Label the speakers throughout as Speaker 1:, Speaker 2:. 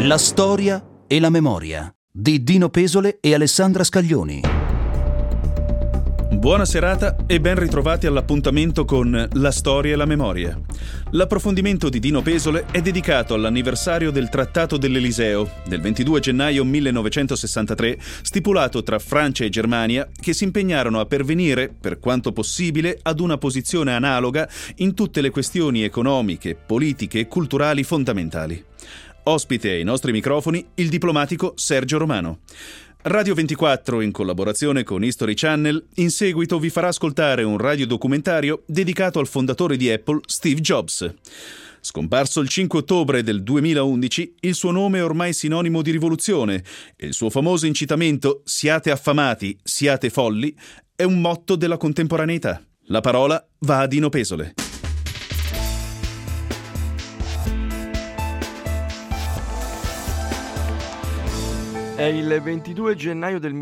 Speaker 1: La storia e la memoria di Dino Pesole e Alessandra Scaglioni.
Speaker 2: Buona serata e ben ritrovati all'appuntamento con La storia e la memoria. L'approfondimento di Dino Pesole è dedicato all'anniversario del Trattato dell'Eliseo del 22 gennaio 1963, stipulato tra Francia e Germania, che si impegnarono a pervenire, per quanto possibile, ad una posizione analoga in tutte le questioni economiche, politiche e culturali fondamentali. Ospite ai nostri microfoni il diplomatico Sergio Romano. Radio 24, in collaborazione con History Channel, in seguito vi farà ascoltare un radiodocumentario dedicato al fondatore di Apple, Steve Jobs. Scomparso il 5 ottobre del 2011, il suo nome è ormai sinonimo di rivoluzione e il suo famoso incitamento «Siate affamati, siate folli» è un motto della contemporaneità. La parola va a Dino Pesole.
Speaker 3: È il 22 gennaio del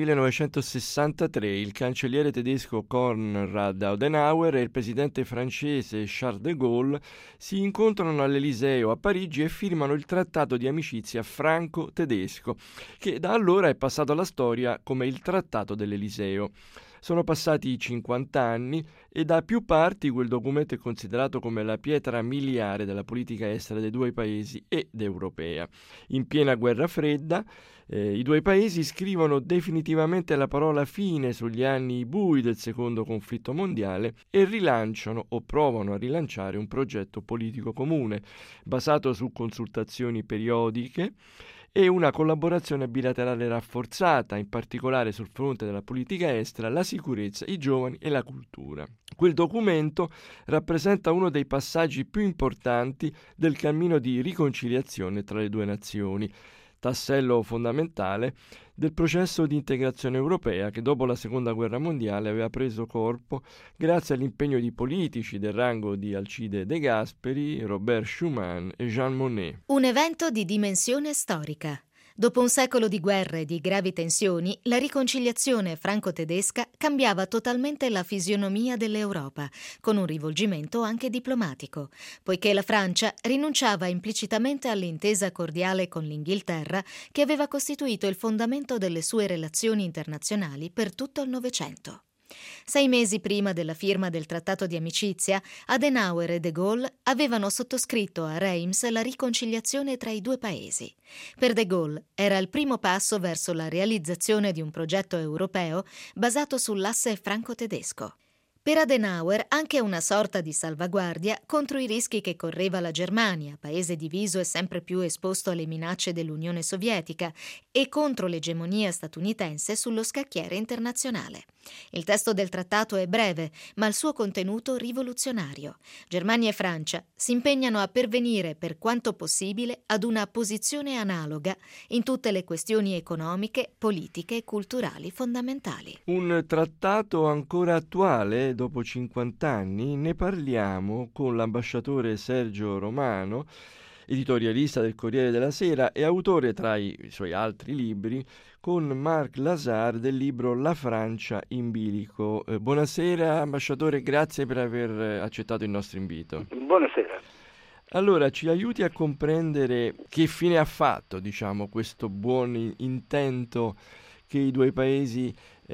Speaker 3: 1963, il cancelliere tedesco Konrad Adenauer e il presidente francese Charles de Gaulle si incontrano all'Eliseo a Parigi e firmano il trattato di amicizia franco-tedesco, che da allora è passato alla storia come il Trattato dell'Eliseo. Sono passati 50 anni e da più parti quel documento è considerato come la pietra miliare della politica estera dei due paesi ed europea. In piena guerra fredda, i due paesi scrivono definitivamente la parola fine sugli anni bui del secondo conflitto mondiale e rilanciano o provano a rilanciare un progetto politico comune basato su consultazioni periodiche e una collaborazione bilaterale rafforzata, in particolare sul fronte della politica estera, la sicurezza, i giovani e la cultura. Quel documento rappresenta uno dei passaggi più importanti del cammino di riconciliazione tra le due nazioni, tassello fondamentale del processo di integrazione europea che dopo la Seconda Guerra Mondiale aveva preso corpo grazie all'impegno di politici del rango di Alcide De Gasperi, Robert Schuman e Jean Monnet.
Speaker 4: Un evento di dimensione storica. Dopo un secolo di guerre e di gravi tensioni, la riconciliazione franco-tedesca cambiava totalmente la fisionomia dell'Europa, con un rivolgimento anche diplomatico, poiché la Francia rinunciava implicitamente all'intesa cordiale con l'Inghilterra che aveva costituito il fondamento delle sue relazioni internazionali per tutto il Novecento. 6 mesi prima della firma del trattato di amicizia, Adenauer e de Gaulle avevano sottoscritto a Reims la riconciliazione tra i due paesi. Per de Gaulle era il primo passo verso la realizzazione di un progetto europeo basato sull'asse franco-tedesco. Per Adenauer anche una sorta di salvaguardia contro i rischi che correva la Germania, paese diviso e sempre più esposto alle minacce dell'Unione Sovietica, e contro l'egemonia statunitense sullo scacchiere internazionale. Il testo del trattato è breve, ma il suo contenuto rivoluzionario. Germania e Francia si impegnano a pervenire per quanto possibile ad una posizione analoga in tutte le questioni economiche, politiche e culturali fondamentali.
Speaker 3: Un trattato ancora attuale, dopo 50 anni, ne parliamo con l'ambasciatore Sergio Romano, editorialista del Corriere della Sera e autore, tra i suoi altri libri, con Marc Lazare del libro La Francia in bilico. Buonasera ambasciatore, grazie per aver accettato il nostro invito.
Speaker 5: Buonasera.
Speaker 3: Allora, ci aiuti a comprendere che fine ha fatto, questo buon intento che i due paesi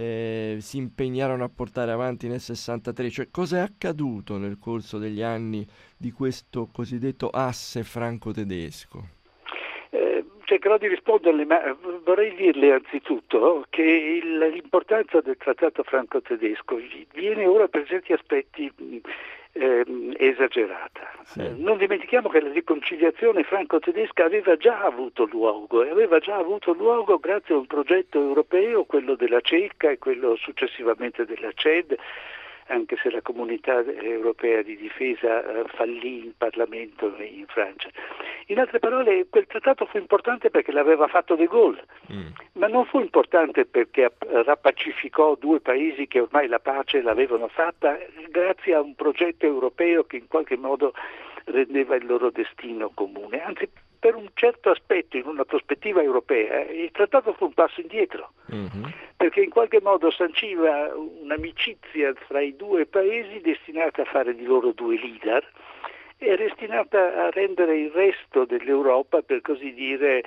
Speaker 3: si impegnarono a portare avanti nel 63, cioè cosa è accaduto nel corso degli anni di questo cosiddetto asse franco-tedesco?
Speaker 5: Cercherò di risponderle, ma vorrei dirle anzitutto che l'importanza del trattato franco-tedesco viene ora per certi aspetti esagerata.
Speaker 3: Sì.
Speaker 5: Non dimentichiamo che la riconciliazione franco-tedesca aveva già avuto luogo grazie a un progetto europeo, quello della CECA e quello successivamente della CED, anche se la comunità europea di difesa fallì in Parlamento in Francia. In altre parole, quel trattato fu importante perché l'aveva fatto de Gaulle, ma non fu importante perché rappacificò due paesi che ormai la pace l'avevano fatta grazie a un progetto europeo che in qualche modo rendeva il loro destino comune. Anzi, per un certo aspetto, in una prospettiva europea, il trattato fu un passo indietro, perché in qualche modo sanciva un'amicizia fra i due paesi destinata a fare di loro due leader è destinata a rendere il resto dell'Europa, per così dire,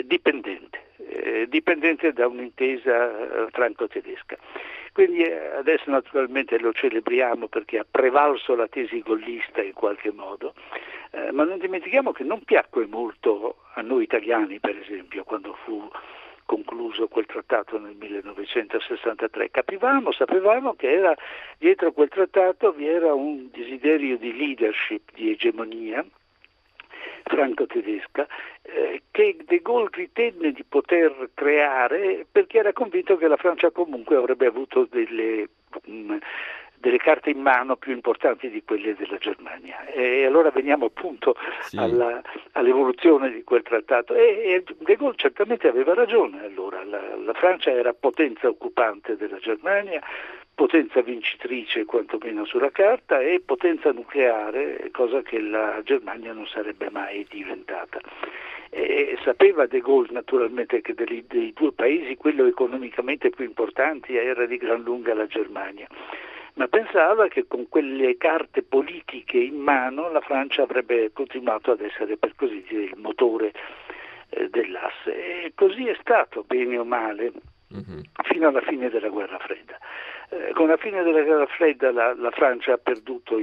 Speaker 5: dipendente da un'intesa franco-tedesca. Quindi adesso naturalmente lo celebriamo perché ha prevalso la tesi gollista in qualche modo, ma non dimentichiamo che non piacque molto a noi italiani, per esempio, quando fu concluso quel trattato nel 1963. Sapevamo che dietro quel trattato vi era un desiderio di leadership, di egemonia franco-tedesca, che De Gaulle ritenne di poter creare perché era convinto che la Francia comunque avrebbe avuto delle carte in mano più importanti di quelle della Germania. E allora veniamo appunto all'evoluzione di quel trattato. E De Gaulle certamente aveva ragione. Allora la Francia era potenza occupante della Germania, potenza vincitrice quantomeno sulla carta e potenza nucleare, cosa che la Germania non sarebbe mai diventata. E sapeva De Gaulle naturalmente che dei due paesi quello economicamente più importante era di gran lunga la Germania, ma pensava che con quelle carte politiche in mano la Francia avrebbe continuato ad essere, per così dire, il motore dell'asse. E così è stato, bene o male, fino alla fine della Guerra Fredda. Con la fine della Guerra Fredda la Francia ha perduto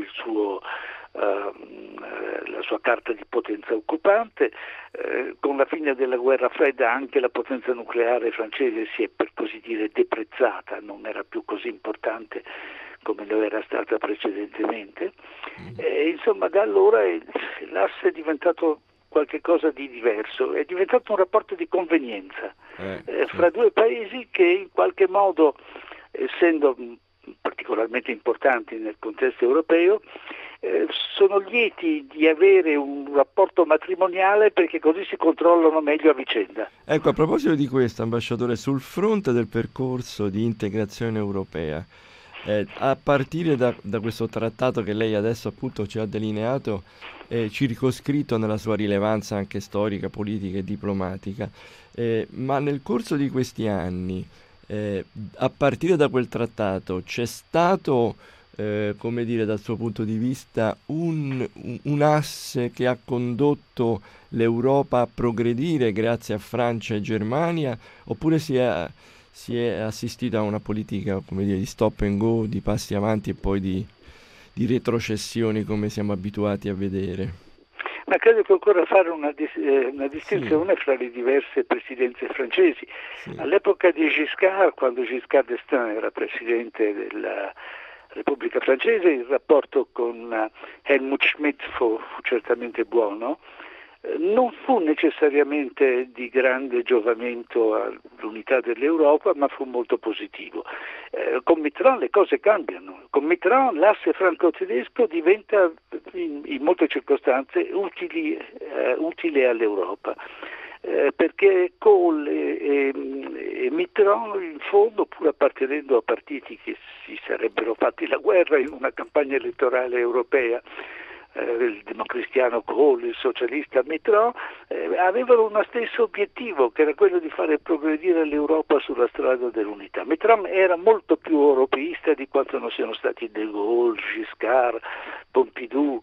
Speaker 5: la sua carta di potenza occupante, con la fine della Guerra Fredda anche la potenza nucleare francese si è, per così dire, deprezzata, non era più così importante come lo era stata precedentemente. Insomma, da allora l'asse è diventato qualche cosa di diverso, è diventato un rapporto di convenienza fra due paesi che in qualche modo, essendo particolarmente importanti nel contesto europeo, sono lieti di avere un rapporto matrimoniale perché così si controllano meglio a vicenda.
Speaker 3: Ecco, a proposito di questo, ambasciatore, sul fronte del percorso di integrazione europea, a partire da questo trattato che lei adesso appunto ci ha delineato, circoscritto nella sua rilevanza anche storica, politica e diplomatica, ma nel corso di questi anni, a partire da quel trattato, c'è stato, come dire, dal suo punto di vista, un asse che ha condotto l'Europa a progredire grazie a Francia e Germania, oppure si è assistito a una politica, come dire, di stop and go, di passi avanti e poi di retrocessioni come siamo abituati a vedere?
Speaker 5: Ma credo che occorra fare una distinzione fra le diverse presidenze francesi. All'epoca di Giscard, quando Giscard d'Estaing era presidente della Repubblica Francese, il rapporto con Helmut Schmidt fu certamente buono. Non fu necessariamente di grande giovamento all'unità dell'Europa, ma fu molto positivo. Con Mitterrand le cose cambiano. Con Mitterrand l'asse franco-tedesco diventa in molte circostanze utile all'Europa. Perché Kohl e Mitterrand, in fondo, pur appartenendo a partiti che si sarebbero fatti la guerra in una campagna elettorale europea, il democristiano Kohl, il socialista Mitterrand, avevano uno stesso obiettivo, che era quello di fare progredire l'Europa sulla strada dell'unità. Mitterrand era molto più europeista di quanto non siano stati De Gaulle, Giscard, Pompidou.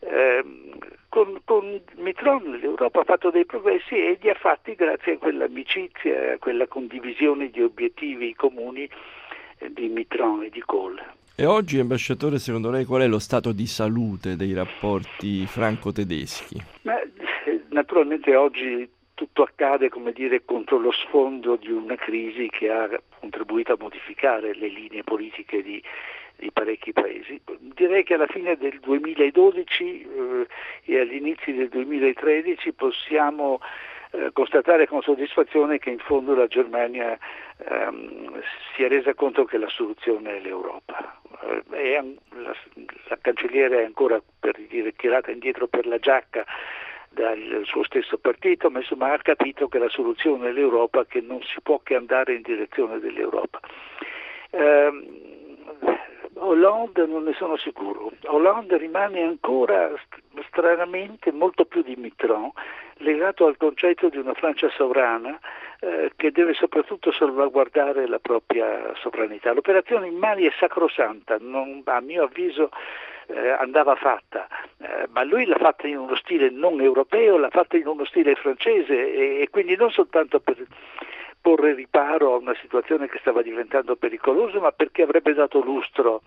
Speaker 5: Con Mitterrand l'Europa ha fatto dei progressi e li ha fatti grazie a quell'amicizia, a quella condivisione di obiettivi comuni di Mitterrand e di Kohl.
Speaker 3: E oggi, ambasciatore, secondo lei qual è lo stato di salute dei rapporti franco-tedeschi?
Speaker 5: Naturalmente oggi tutto accade, come dire, contro lo sfondo di una crisi che ha contribuito a modificare le linee politiche di parecchi paesi. Direi che alla fine del 2012 e agli inizi del 2013 possiamo constatare con soddisfazione che in fondo la Germania si è resa conto che la soluzione è l'Europa. La cancelliera è ancora, per dire, tirata indietro per la giacca dal suo stesso partito, ma insomma ha capito che la soluzione è l'Europa, che non si può che andare in direzione dell'Europa. Hollande non ne sono sicuro. Hollande rimane ancora stranamente molto più di Mitterrand legato al concetto di una Francia sovrana che deve soprattutto salvaguardare la propria sovranità. L'operazione in Mali è sacrosanta, a mio avviso andava fatta, ma lui l'ha fatta in uno stile non europeo, l'ha fatta in uno stile francese e quindi non soltanto per porre riparo a una situazione che stava diventando pericolosa, ma perché avrebbe dato lustro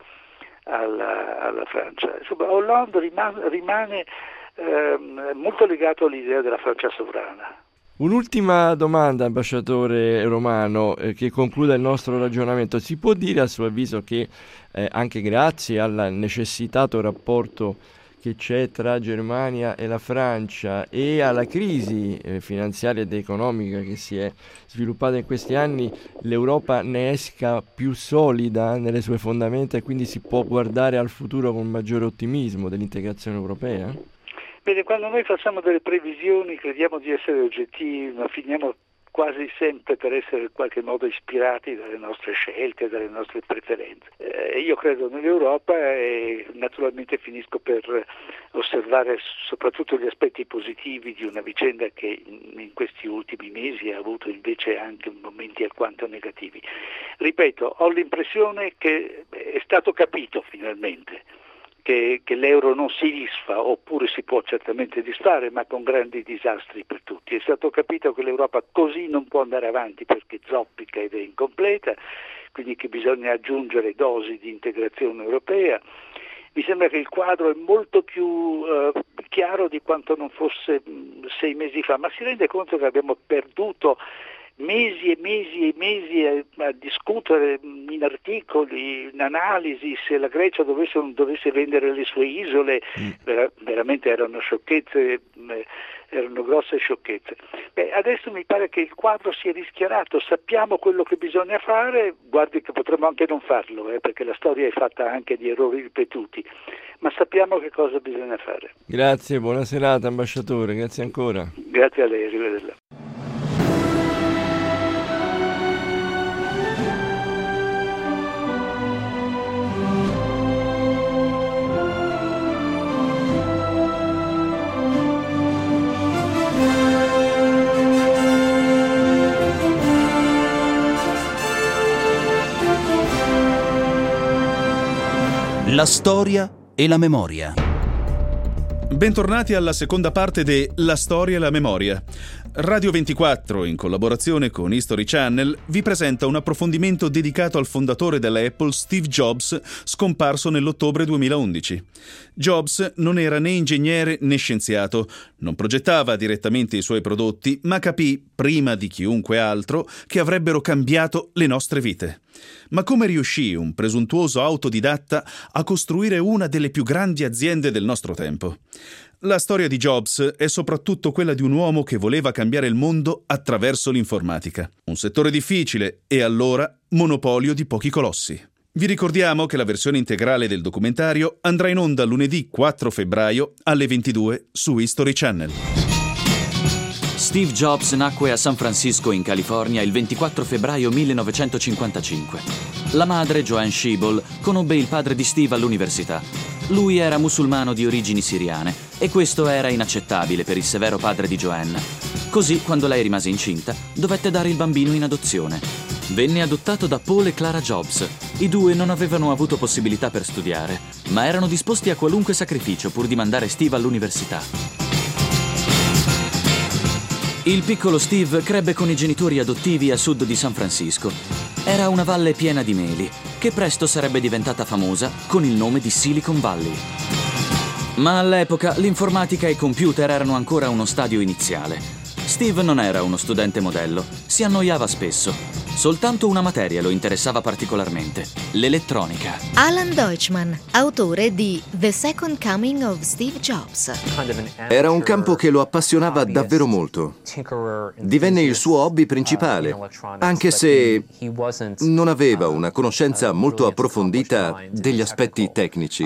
Speaker 5: alla Francia. Insomma, Hollande rimane molto legato all'idea della Francia sovrana.
Speaker 3: Un'ultima domanda, ambasciatore Romano, che concluda il nostro ragionamento. Si può dire a suo avviso che anche grazie al necessitato rapporto che c'è tra Germania e la Francia e alla crisi finanziaria ed economica che si è sviluppata in questi anni, l'Europa ne esca più solida nelle sue fondamenta e quindi si può guardare al futuro con maggiore ottimismo dell'integrazione europea?
Speaker 5: Bene, quando noi facciamo delle previsioni crediamo di essere oggettivi, ma finiamo quasi sempre per essere in qualche modo ispirati dalle nostre scelte, dalle nostre preferenze. Io credo nell'Europa e naturalmente finisco per osservare soprattutto gli aspetti positivi di una vicenda che in questi ultimi mesi ha avuto invece anche momenti alquanto negativi. Ripeto, ho l'impressione che è stato capito finalmente che l'euro non si disfa, oppure si può certamente disfare, ma con grandi disastri per tutti. È stato capito che l'Europa così non può andare avanti perché zoppica ed è incompleta, quindi che bisogna aggiungere dosi di integrazione europea. Mi sembra che il quadro è molto più chiaro di quanto non fosse 6 mesi fa, ma si rende conto che abbiamo perduto mesi e mesi e mesi a discutere in articoli, in analisi, se la Grecia dovesse o non dovesse vendere le sue isole. Veramente erano sciocchezze, erano grosse sciocchezze. Adesso mi pare che il quadro sia rischiarato, sappiamo quello che bisogna fare, guardi che potremmo anche non farlo, perché la storia è fatta anche di errori ripetuti, ma sappiamo che cosa bisogna fare.
Speaker 3: Grazie, buona serata ambasciatore, grazie ancora.
Speaker 5: Grazie a lei, arrivederla.
Speaker 1: La storia e la memoria.
Speaker 2: Bentornati alla seconda parte de La storia e la memoria. Radio 24, in collaborazione con History Channel, vi presenta un approfondimento dedicato al fondatore della Apple, Steve Jobs, scomparso nell'ottobre 2011. Jobs non era né ingegnere né scienziato, non progettava direttamente i suoi prodotti, ma capì, prima di chiunque altro, che avrebbero cambiato le nostre vite. Ma come riuscì un presuntuoso autodidatta a costruire una delle più grandi aziende del nostro tempo? La storia di Jobs è soprattutto quella di un uomo che voleva cambiare il mondo attraverso l'informatica. Un settore difficile e allora monopolio di pochi colossi. Vi ricordiamo che la versione integrale del documentario andrà in onda lunedì 4 febbraio alle 22 su History Channel.
Speaker 6: Steve Jobs nacque a San Francisco, in California, il 24 febbraio 1955. La madre, Joanne Schiebel, conobbe il padre di Steve all'università. Lui era musulmano di origini siriane e questo era inaccettabile per il severo padre di Joanne. Così, quando lei rimase incinta, dovette dare il bambino in adozione. Venne adottato da Paul e Clara Jobs. I due non avevano avuto possibilità per studiare, ma erano disposti a qualunque sacrificio pur di mandare Steve all'università. Il piccolo Steve crebbe con i genitori adottivi a sud di San Francisco. Era una valle piena di meli, che presto sarebbe diventata famosa con il nome di Silicon Valley. Ma all'epoca l'informatica e i computer erano ancora uno stadio iniziale. Steve non era uno studente modello, si annoiava spesso. Soltanto una materia lo interessava particolarmente: l'elettronica.
Speaker 4: Alan Deutschman, autore di The Second Coming of Steve Jobs.
Speaker 7: Era un campo che lo appassionava davvero molto. Divenne il suo hobby principale, anche se non aveva una conoscenza molto approfondita degli aspetti tecnici.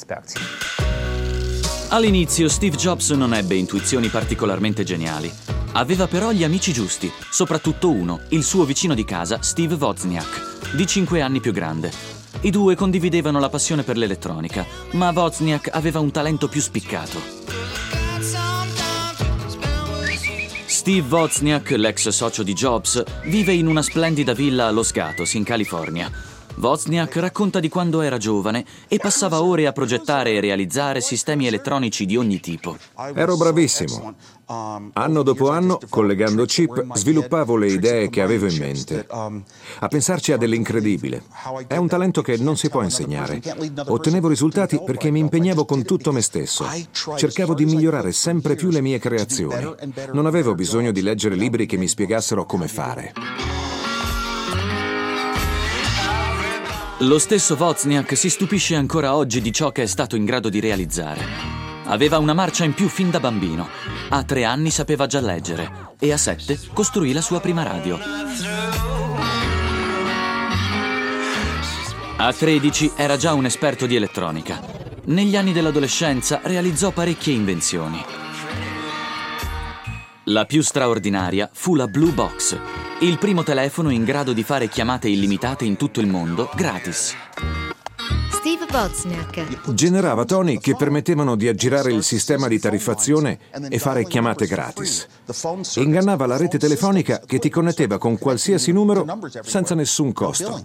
Speaker 6: All'inizio Steve Jobs non ebbe intuizioni particolarmente geniali. Aveva però gli amici giusti, soprattutto uno, il suo vicino di casa, Steve Wozniak, di 5 anni più grande. I due condividevano la passione per l'elettronica, ma Wozniak aveva un talento più spiccato. Steve Wozniak, l'ex socio di Jobs, vive in una splendida villa a Los Gatos, in California. Wozniak racconta di quando era giovane e passava ore a progettare e realizzare sistemi elettronici di ogni tipo.
Speaker 8: Ero bravissimo. Anno dopo anno, collegando chip, sviluppavo le idee che avevo in mente. A pensarci a dell'incredibile. È un talento che non si può insegnare. Ottenevo risultati perché mi impegnavo con tutto me stesso. Cercavo di migliorare sempre più le mie creazioni. Non avevo bisogno di leggere libri che mi spiegassero come fare.
Speaker 6: Lo stesso Wozniak si stupisce ancora oggi di ciò che è stato in grado di realizzare. Aveva una marcia in più fin da bambino. A 3 anni sapeva già leggere e a 7 costruì la sua prima radio. A 13 era già un esperto di elettronica. Negli anni dell'adolescenza realizzò parecchie invenzioni. La più straordinaria fu la Blue Box, il primo telefono in grado di fare chiamate illimitate in tutto il mondo gratis.
Speaker 4: Steve Wozniak
Speaker 8: Generava toni che permettevano di aggirare il sistema di tariffazione e fare chiamate gratis. Ingannava la rete telefonica che ti connetteva con qualsiasi numero senza nessun costo.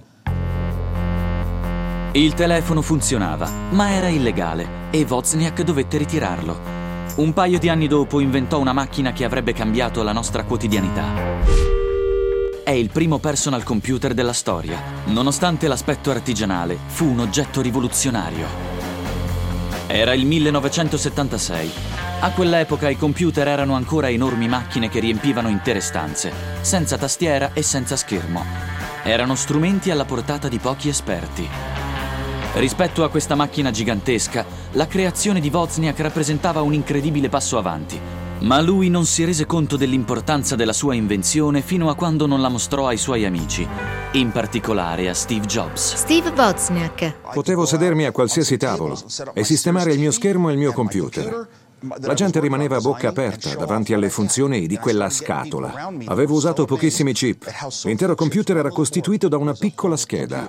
Speaker 6: Il telefono funzionava, ma era illegale e Wozniak dovette ritirarlo. Un paio di anni dopo inventò una macchina che avrebbe cambiato la nostra quotidianità. È il primo personal computer della storia. Nonostante l'aspetto artigianale, fu un oggetto rivoluzionario. Era il 1976. A quell'epoca i computer erano ancora enormi macchine che riempivano intere stanze, senza tastiera e senza schermo. Erano strumenti alla portata di pochi esperti. Rispetto a questa macchina gigantesca, la creazione di Wozniak rappresentava un incredibile passo avanti. Ma lui non si rese conto dell'importanza della sua invenzione fino a quando non la mostrò ai suoi amici, in particolare a Steve Jobs.
Speaker 4: Steve Wozniak
Speaker 8: Potevo sedermi a qualsiasi tavolo e sistemare il mio schermo e il mio computer. La gente rimaneva a bocca aperta davanti alle funzioni di quella scatola. Avevo usato pochissimi chip. L'intero computer era costituito da una piccola scheda.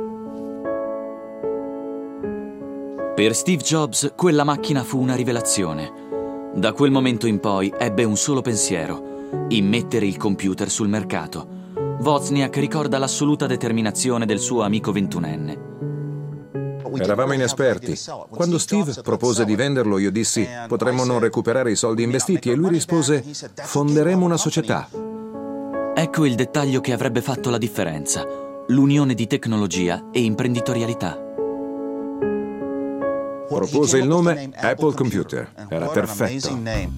Speaker 6: Per Steve Jobs, quella macchina fu una rivelazione. Da quel momento in poi ebbe un solo pensiero: immettere il computer sul mercato. Wozniak ricorda l'assoluta determinazione del suo amico 21enne.
Speaker 8: Eravamo inesperti. Quando Steve propose di venderlo, io dissi: potremmo non recuperare i soldi investiti, e lui rispose: fonderemo una società.
Speaker 6: Ecco il dettaglio che avrebbe fatto la differenza: l'unione di tecnologia e imprenditorialità.
Speaker 8: Propose il nome Apple Computer. Era perfetto.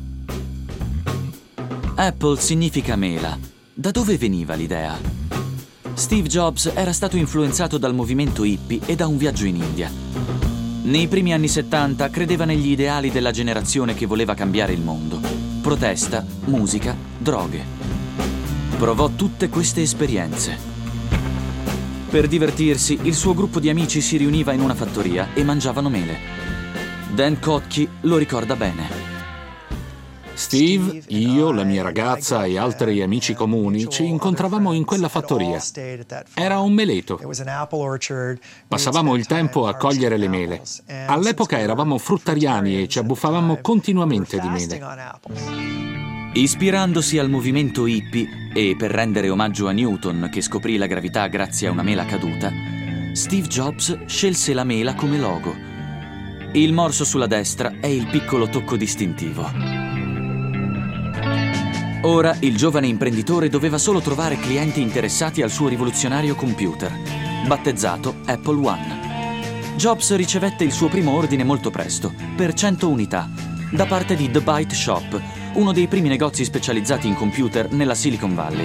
Speaker 6: Apple significa mela. Da dove veniva l'idea? Steve Jobs era stato influenzato dal movimento hippie e da un viaggio in India. Nei primi anni 70 credeva negli ideali della generazione che voleva cambiare il mondo. Protesta, musica, droghe. Provò tutte queste esperienze. Per divertirsi, il suo gruppo di amici si riuniva in una fattoria e mangiavano mele. Dan Kotke lo ricorda bene.
Speaker 9: Steve, io, la mia ragazza e altri amici comuni ci incontravamo in quella fattoria. Era un meleto. Passavamo il tempo a cogliere le mele. All'epoca eravamo fruttariani e ci abbuffavamo continuamente di mele.
Speaker 6: Ispirandosi al movimento hippie e per rendere omaggio a Newton, che scoprì la gravità grazie a una mela caduta, Steve Jobs scelse la mela come logo. Il morso sulla destra è il piccolo tocco distintivo. Ora il giovane imprenditore doveva solo trovare clienti interessati al suo rivoluzionario computer, battezzato Apple One. Jobs ricevette il suo primo ordine molto presto, per 100 unità, da parte di The Byte Shop, uno dei primi negozi specializzati in computer nella Silicon Valley.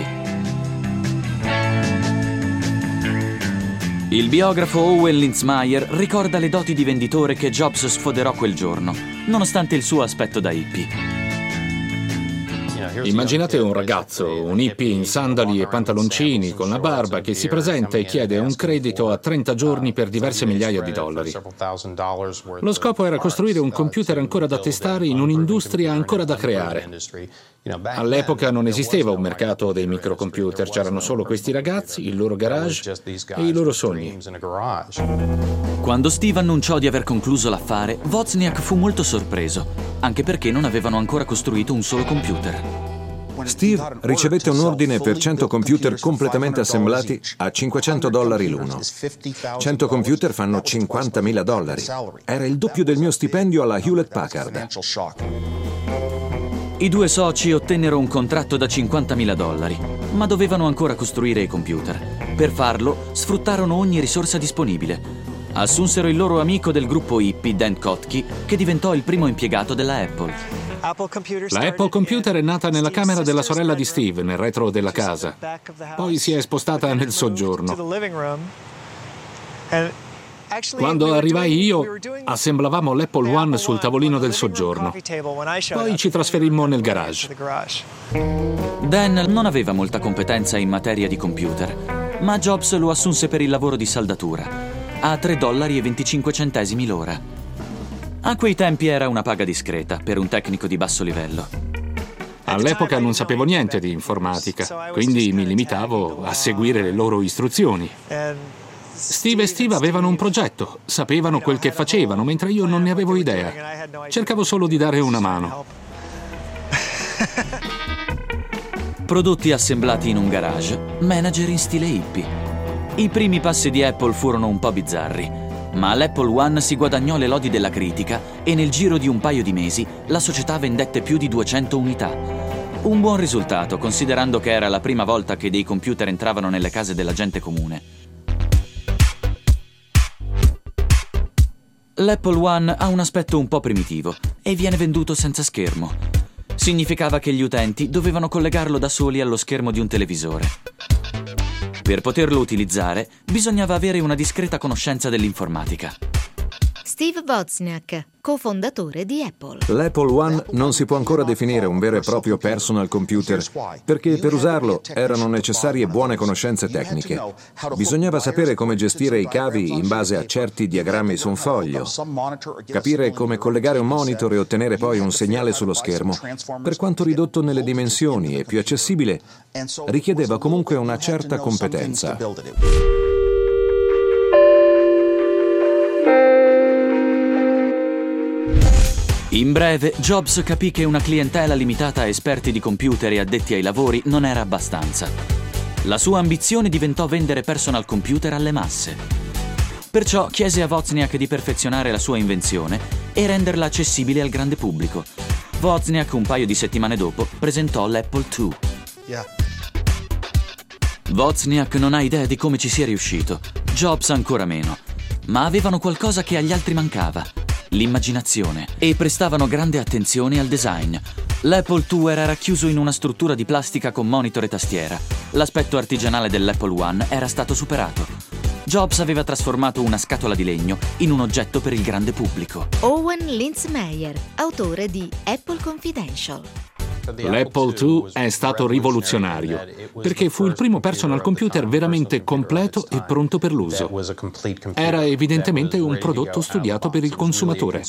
Speaker 6: Il biografo Owen Linzmeyer ricorda le doti di venditore che Jobs sfoderò quel giorno, nonostante il suo aspetto da hippie.
Speaker 9: Immaginate un ragazzo, un hippie in sandali e pantaloncini, con la barba, che si presenta e chiede un credito a 30 giorni per diverse migliaia di dollari. Lo scopo era costruire un computer ancora da testare in un'industria ancora da creare. All'epoca non esisteva un mercato dei microcomputer, c'erano solo questi ragazzi, il loro garage e i loro sogni.
Speaker 6: Quando Steve annunciò di aver concluso l'affare, Wozniak fu molto sorpreso, anche perché non avevano ancora costruito un solo computer.
Speaker 8: Steve ricevette un ordine per 100 computer completamente assemblati a $500 l'uno. 100 computer fanno $50.000. Era il doppio del mio stipendio alla Hewlett Packard.
Speaker 6: I due soci ottennero un contratto da $50.000, ma dovevano ancora costruire i computer. Per farlo, sfruttarono ogni risorsa disponibile. Assunsero il loro amico del gruppo hippie, Dan Kotke, che diventò il primo impiegato della Apple.
Speaker 9: La Apple Computer è nata nella camera della sorella di Steve, nel retro della casa. Poi si è spostata nel soggiorno. Quando arrivai io, assemblavamo l'Apple One sul tavolino del soggiorno. Poi ci trasferimmo nel garage.
Speaker 6: Dan non aveva molta competenza in materia di computer, ma Jobs lo assunse per il lavoro di saldatura, a $3,25 l'ora. A quei tempi era una paga discreta per un tecnico di basso livello.
Speaker 9: All'epoca non sapevo niente di informatica, quindi mi limitavo a seguire le loro istruzioni. Steve e Steve avevano un progetto, sapevano quel che facevano, mentre io non ne avevo idea. Cercavo solo di dare una mano.
Speaker 6: Prodotti assemblati in un garage, manager in stile hippie. I primi passi di Apple furono un po' bizzarri, ma l'Apple One si guadagnò le lodi della critica e nel giro di un paio di mesi la società vendette più di 200 unità. Un buon risultato, considerando che era la prima volta che dei computer entravano nelle case della gente comune. L'Apple One ha un aspetto un po' primitivo e viene venduto senza schermo. Significava che gli utenti dovevano collegarlo da soli allo schermo di un televisore. Per poterlo utilizzare, bisognava avere una discreta conoscenza dell'informatica.
Speaker 4: Steve Wozniak, cofondatore di Apple.
Speaker 8: L'Apple One non si può ancora definire un vero e proprio personal computer, perché per usarlo erano necessarie buone conoscenze tecniche. Bisognava sapere come gestire i cavi in base a certi diagrammi su un foglio, capire come collegare un monitor e ottenere poi un segnale sullo schermo. Per quanto ridotto nelle dimensioni e più accessibile, richiedeva comunque una certa competenza.
Speaker 6: In breve, Jobs capì che una clientela limitata a esperti di computer e addetti ai lavori non era abbastanza. La sua ambizione diventò vendere personal computer alle masse. Perciò chiese a Wozniak di perfezionare la sua invenzione e renderla accessibile al grande pubblico. Wozniak, un paio di settimane dopo, presentò l'Apple II. Wozniak non ha idea di come ci sia riuscito, Jobs ancora meno, ma avevano qualcosa che agli altri mancava: l'immaginazione, e prestavano grande attenzione al design. L'Apple II era racchiuso in una struttura di plastica con monitor e tastiera. L'aspetto artigianale dell'Apple One era stato superato. Jobs aveva trasformato una scatola di legno in un oggetto per il grande pubblico.
Speaker 4: Owen Lindsmeyer, autore di Apple Confidential.
Speaker 9: L'Apple II è stato rivoluzionario, perché fu il primo personal computer veramente completo e pronto per l'uso. Era evidentemente un prodotto studiato per il consumatore.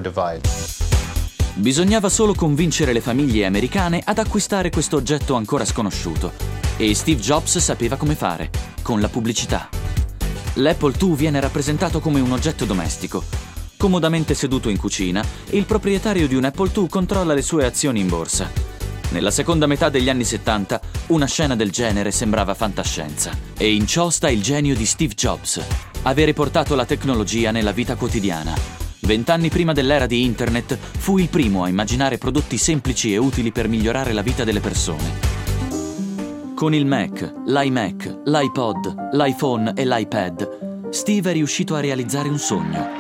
Speaker 6: Bisognava solo convincere le famiglie americane ad acquistare questo oggetto ancora sconosciuto. E Steve Jobs sapeva come fare, con la pubblicità. L'Apple II viene rappresentato come un oggetto domestico. Comodamente seduto in cucina, il proprietario di un Apple II controlla le sue azioni in borsa. Nella seconda metà degli anni 70, una scena del genere sembrava fantascienza. E in ciò sta il genio di Steve Jobs: avere portato la tecnologia nella vita quotidiana. 20 anni prima dell'era di Internet, fu il primo a immaginare prodotti semplici e utili per migliorare la vita delle persone. Con il Mac, l'iMac, l'iPod, l'iPhone e l'iPad, Steve è riuscito a realizzare un sogno.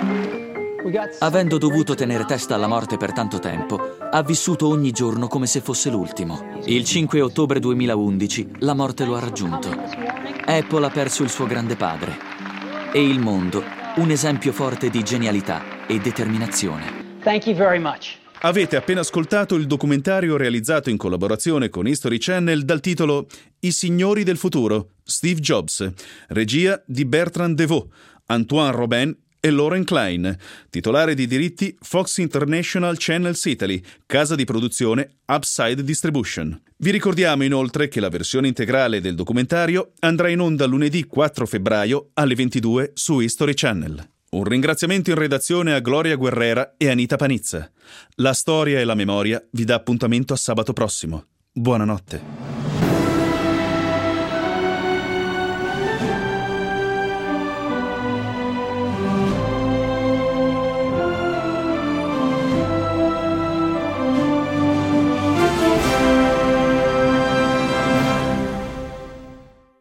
Speaker 6: Avendo dovuto tenere testa alla morte per tanto tempo, ha vissuto ogni giorno come se fosse l'ultimo. Il 5 ottobre 2011 la morte lo ha raggiunto. Apple ha perso il suo grande padre. E il mondo, un esempio forte di genialità e determinazione.
Speaker 10: Thank you very much.
Speaker 2: Avete appena ascoltato il documentario realizzato in collaborazione con History Channel dal titolo I signori del futuro, Steve Jobs, regia di Bertrand Devaux, Antoine Robin e Lauren Klein, titolare di diritti Fox International Channels Italy, casa di produzione Upside Distribution. Vi ricordiamo inoltre che la versione integrale del documentario andrà in onda lunedì 4 febbraio alle 22 su History Channel. Un ringraziamento in redazione a Gloria Guerrera e Anita Panizza. La storia e la memoria vi dà appuntamento a sabato prossimo. Buonanotte.